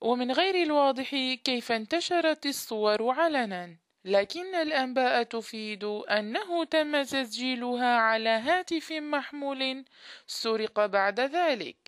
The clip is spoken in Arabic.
ومن غير الواضح كيف انتشرت الصور علنا، لكن الأنباء تفيد أنه تم تسجيلها على هاتف محمول سرق بعد ذلك.